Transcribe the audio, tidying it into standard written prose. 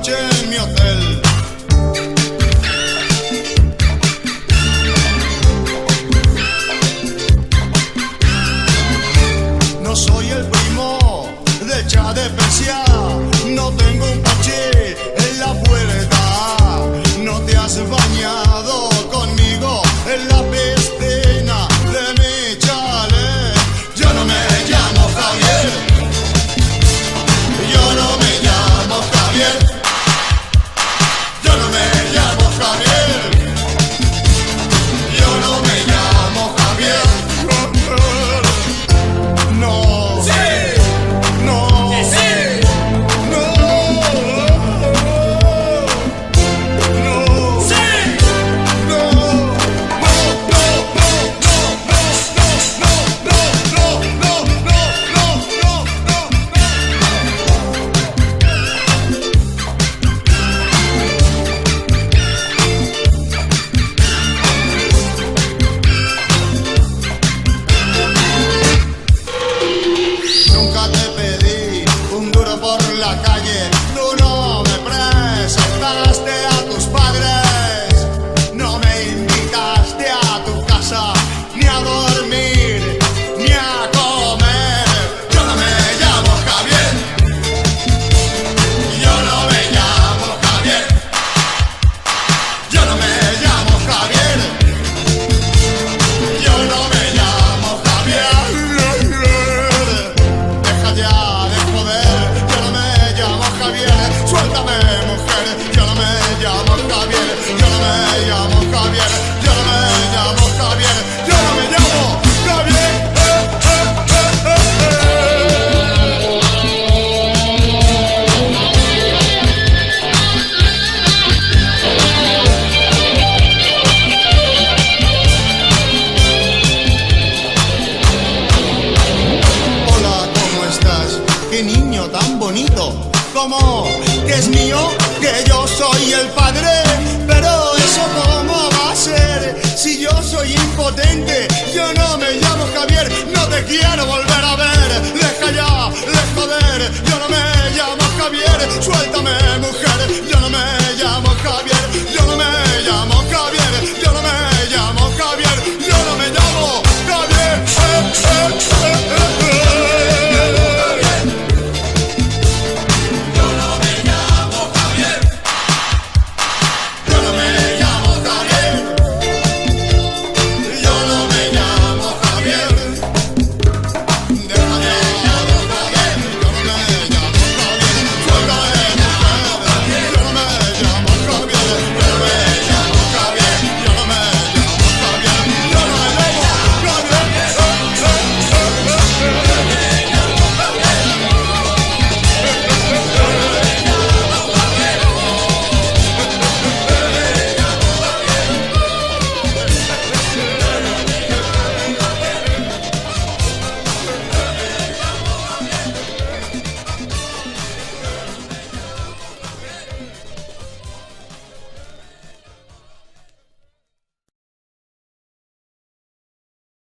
noche en mi hotel. No soy el primo de Shah de Persia, no tengo un coche en la puerta. No te has bañado conmigo en la piscina de mi chalet. Yo no me llamo Javier, yo no me llamo Javier, yo no me llamo Javier, yo no me llamo Javier. No, sí, no, sí, no, no, sí, no, no, nunca te pedí un duro por la calle, tú no me presentaste a tus padres, no me invitaste a tu casa, ni a dormir, ni a comer. Yo no me llamo Javier, yo no me llamo Javier, yo no me llamo Javier, yo no me llamo Javier. Deja ya de joder, yo no me llamo Javier. Suéltame, mujer, yo no me llamo Javier, yo no me llamo Javier, yo no me llamo Javier, yo no me llamo Javier. Hola, ¿cómo estás? Qué niño tan bonito. ¿Cómo? ¿Que es mío? ¿Que yo soy el padre? Pero eso ¿cómo va a ser? Si yo soy impotente, yo no me llamo Javier, no te quiero volver a ver. Deja ya de joder, yo no me llamo Javier. Suéltame, mujer, yo no me llamo Javier.